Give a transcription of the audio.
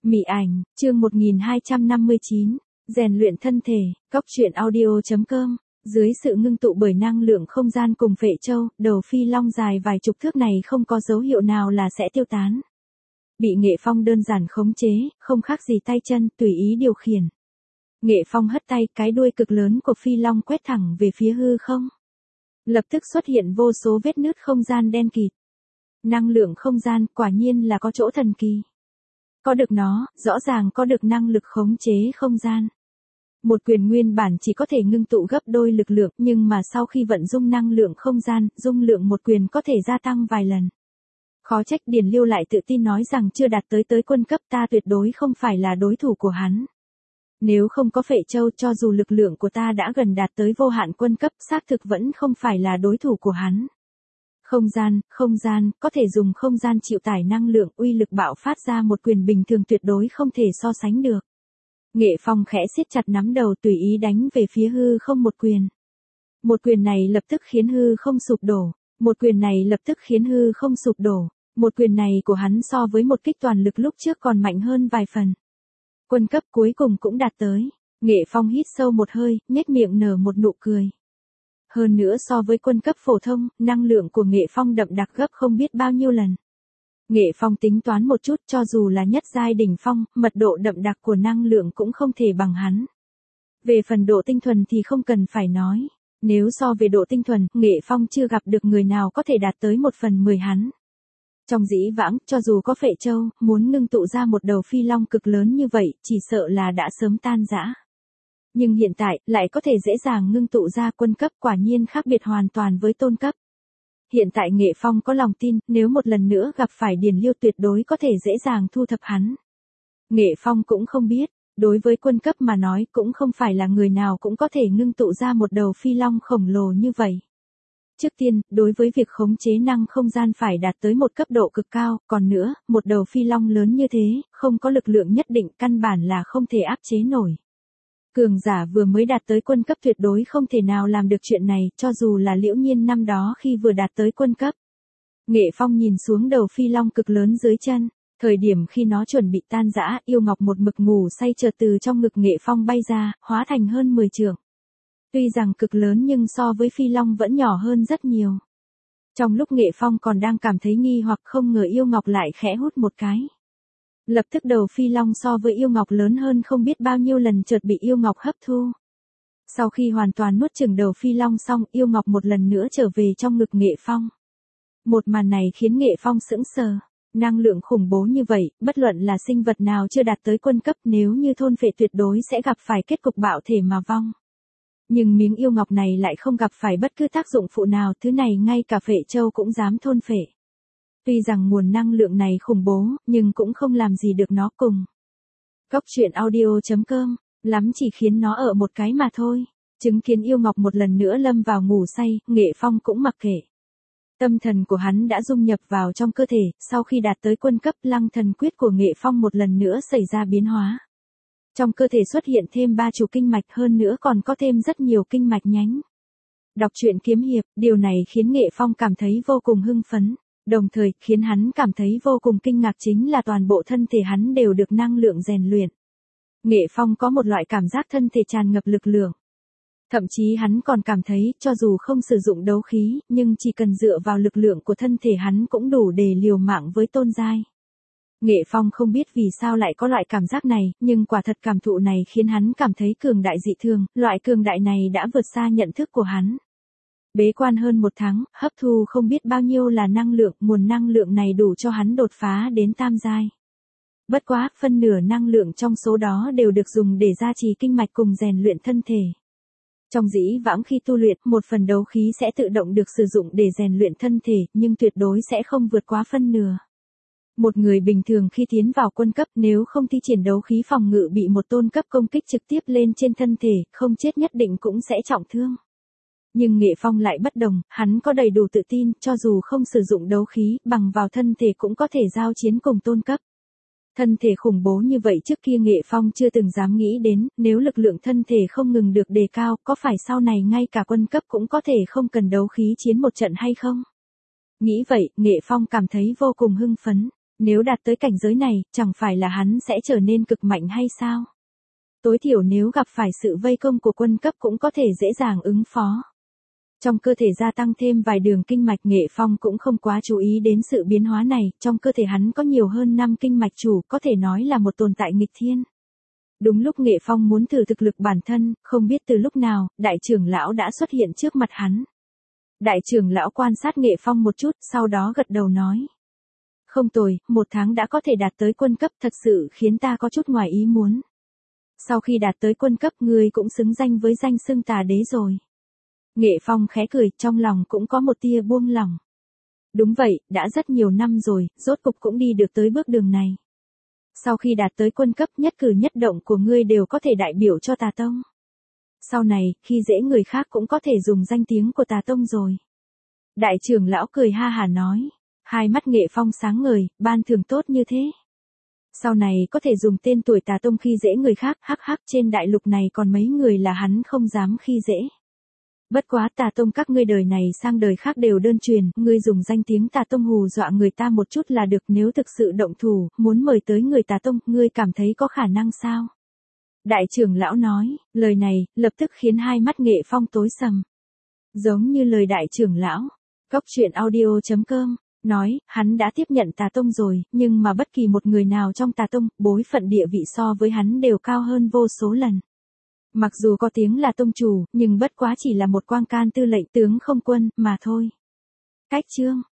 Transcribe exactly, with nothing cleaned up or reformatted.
Mị ảnh, chương một nghìn hai trăm năm mươi chín, rèn luyện thân thể, cóc truyện audio.com. Dưới sự ngưng tụ bởi năng lượng không gian cùng phệ châu, đầu phi long dài vài chục thước này không có dấu hiệu nào là sẽ tiêu tán. Bị Nghệ Phong đơn giản khống chế, không khác gì tay chân, tùy ý điều khiển. Nghệ Phong hất tay, cái đuôi cực lớn của phi long quét thẳng về phía hư không. Lập tức xuất hiện vô số vết nứt không gian đen kịt. Năng lượng không gian quả nhiên là có chỗ thần kỳ. Có được nó, rõ ràng có được năng lực khống chế không gian. Một quyền nguyên bản chỉ có thể ngưng tụ gấp đôi lực lượng, nhưng mà sau khi vận dung năng lượng không gian, dung lượng một quyền có thể gia tăng vài lần. Khó trách Điền Liêu lại tự tin nói rằng chưa đạt tới tới quân cấp, ta tuyệt đối không phải là đối thủ của hắn. Nếu không có phệ châu, cho dù lực lượng của ta đã gần đạt tới vô hạn quân cấp, xác thực vẫn không phải là đối thủ của hắn. Không gian, không gian, có thể dùng không gian chịu tải năng lượng, uy lực bạo phát ra một quyền bình thường tuyệt đối không thể so sánh được. Nghệ Phong khẽ siết chặt nắm đầu, tùy ý đánh về phía hư không một quyền. Một quyền này lập tức khiến hư không sụp đổ, một quyền này lập tức khiến hư không sụp đổ, một quyền này của hắn so với một kích toàn lực lúc trước còn mạnh hơn vài phần. Quân cấp cuối cùng cũng đạt tới. Nghệ Phong hít sâu một hơi, nhếch miệng nở một nụ cười. Hơn nữa so với quân cấp phổ thông, năng lượng của Nghệ Phong đậm đặc gấp không biết bao nhiêu lần. Nghệ Phong tính toán một chút, cho dù là nhất giai đỉnh phong, mật độ đậm đặc của năng lượng cũng không thể bằng hắn. Về phần độ tinh thuần thì không cần phải nói. Nếu so về độ tinh thuần, Nghệ Phong chưa gặp được người nào có thể đạt tới một phần mười hắn. Trong dĩ vãng, cho dù có phệ châu, muốn ngưng tụ ra một đầu phi long cực lớn như vậy, chỉ sợ là đã sớm tan rã. Nhưng hiện tại, lại có thể dễ dàng ngưng tụ ra quân cấp, quả nhiên khác biệt hoàn toàn với tôn cấp. Hiện tại Nghệ Phong có lòng tin, nếu một lần nữa gặp phải Điền Liêu tuyệt đối có thể dễ dàng thu thập hắn. Nghệ Phong cũng không biết, đối với quân cấp mà nói cũng không phải là người nào cũng có thể ngưng tụ ra một đầu phi long khổng lồ như vậy. Trước tiên, đối với việc khống chế năng không gian phải đạt tới một cấp độ cực cao, còn nữa, một đầu phi long lớn như thế, không có lực lượng nhất định căn bản là không thể áp chế nổi. Cường giả vừa mới đạt tới quân cấp tuyệt đối không thể nào làm được chuyện này, cho dù là Liễu Nhiên năm đó khi vừa đạt tới quân cấp. Nghệ Phong nhìn xuống đầu phi long cực lớn dưới chân, thời điểm khi nó chuẩn bị tan rã, yêu ngọc một mực ngủ say chợt từ trong ngực Nghệ Phong bay ra, hóa thành hơn mười trượng. Tuy rằng cực lớn nhưng so với phi long vẫn nhỏ hơn rất nhiều. Trong lúc Nghệ Phong còn đang cảm thấy nghi hoặc, không ngờ yêu ngọc lại khẽ hút một cái. Lập tức đầu phi long so với yêu ngọc lớn hơn không biết bao nhiêu lần chợt bị yêu ngọc hấp thu. Sau khi hoàn toàn nuốt chửng đầu phi long xong, yêu ngọc một lần nữa trở về trong ngực Nghệ Phong. Một màn này khiến Nghệ Phong sững sờ. Năng lượng khủng bố như vậy, bất luận là sinh vật nào chưa đạt tới quân cấp, nếu như thôn phệ tuyệt đối sẽ gặp phải kết cục bạo thể mà vong. Nhưng miếng yêu ngọc này lại không gặp phải bất cứ tác dụng phụ nào, thứ này ngay cả phệ châu cũng dám thôn phệ. Tuy rằng nguồn năng lượng này khủng bố, nhưng cũng không làm gì được nó cùng. Cóc truyện audio.com, lắm chỉ khiến nó ở một cái mà thôi. Chứng kiến yêu ngọc một lần nữa lâm vào ngủ say, Nghệ Phong cũng mặc kệ. Tâm thần của hắn đã dung nhập vào trong cơ thể, sau khi đạt tới quân cấp, Lăng Thần Quyết của Nghệ Phong một lần nữa xảy ra biến hóa. Trong cơ thể xuất hiện thêm ba chủ kinh mạch, hơn nữa còn có thêm rất nhiều kinh mạch nhánh. Đọc truyện kiếm hiệp, điều này khiến Nghệ Phong cảm thấy vô cùng hưng phấn. Đồng thời, khiến hắn cảm thấy vô cùng kinh ngạc chính là toàn bộ thân thể hắn đều được năng lượng rèn luyện. Nghệ Phong có một loại cảm giác thân thể tràn ngập lực lượng. Thậm chí hắn còn cảm thấy, cho dù không sử dụng đấu khí, nhưng chỉ cần dựa vào lực lượng của thân thể hắn cũng đủ để liều mạng với tôn giai. Nghệ Phong không biết vì sao lại có loại cảm giác này, nhưng quả thật cảm thụ này khiến hắn cảm thấy cường đại dị thường, loại cường đại này đã vượt xa nhận thức của hắn. Bế quan hơn một tháng, hấp thu không biết bao nhiêu là năng lượng, nguồn năng lượng này đủ cho hắn đột phá đến tam giai. Bất quá, phân nửa năng lượng trong số đó đều được dùng để gia trì kinh mạch cùng rèn luyện thân thể. Trong dĩ vãng khi tu luyện, một phần đấu khí sẽ tự động được sử dụng để rèn luyện thân thể, nhưng tuyệt đối sẽ không vượt quá phân nửa. Một người bình thường khi tiến vào quân cấp, nếu không thi triển đấu khí phòng ngự bị một tôn cấp công kích trực tiếp lên trên thân thể, không chết nhất định cũng sẽ trọng thương. Nhưng Nghệ Phong lại bất đồng, hắn có đầy đủ tự tin, cho dù không sử dụng đấu khí, bằng vào thân thể cũng có thể giao chiến cùng tôn cấp. Thân thể khủng bố như vậy trước kia Nghệ Phong chưa từng dám nghĩ đến, nếu lực lượng thân thể không ngừng được đề cao, có phải sau này ngay cả quân cấp cũng có thể không cần đấu khí chiến một trận hay không? Nghĩ vậy, Nghệ Phong cảm thấy vô cùng hưng phấn. Nếu đạt tới cảnh giới này, chẳng phải là hắn sẽ trở nên cực mạnh hay sao? Tối thiểu nếu gặp phải sự vây công của quân cấp cũng có thể dễ dàng ứng phó. Trong cơ thể gia tăng thêm vài đường kinh mạch, Nghệ Phong cũng không quá chú ý đến sự biến hóa này, trong cơ thể hắn có nhiều hơn năm kinh mạch chủ, có thể nói là một tồn tại nghịch thiên. Đúng lúc Nghệ Phong muốn thử thực lực bản thân, không biết từ lúc nào, đại trưởng lão đã xuất hiện trước mặt hắn. Đại trưởng lão quan sát Nghệ Phong một chút, sau đó gật đầu nói. Không tồi, một tháng đã có thể đạt tới quân cấp, thật sự khiến ta có chút ngoài ý muốn. Sau khi đạt tới quân cấp, ngươi cũng xứng danh với danh xưng tà đế rồi. Nghệ Phong khẽ cười, trong lòng cũng có một tia buông lỏng. Đúng vậy, đã rất nhiều năm rồi, rốt cục cũng đi được tới bước đường này. Sau khi đạt tới quân cấp, nhất cử nhất động của ngươi đều có thể đại biểu cho tà tông. Sau này, khi dễ người khác cũng có thể dùng danh tiếng của tà tông rồi. Đại trưởng lão cười ha hả nói. Hai mắt Nghệ Phong sáng ngời, ban thưởng tốt như thế. Sau này có thể dùng tên tuổi tà tông khi dễ người khác, hắc hắc, trên đại lục này còn mấy người là hắn không dám khi dễ. Bất quá tà tông các ngươi đời này sang đời khác đều đơn truyền, ngươi dùng danh tiếng tà tông hù dọa người ta một chút là được, nếu thực sự động thủ, muốn mời tới người tà tông, ngươi cảm thấy có khả năng sao? Đại trưởng lão nói, lời này, lập tức khiến hai mắt Nghệ Phong tối sầm. Giống như lời đại trưởng lão, Cốc Truyện Audio chấm com nói, hắn đã tiếp nhận tà tông rồi, nhưng mà bất kỳ một người nào trong tà tông, bối phận địa vị so với hắn đều cao hơn vô số lần. Mặc dù có tiếng là tông chủ, nhưng bất quá chỉ là một quang can tư lệnh tướng không quân, mà thôi. Cách chương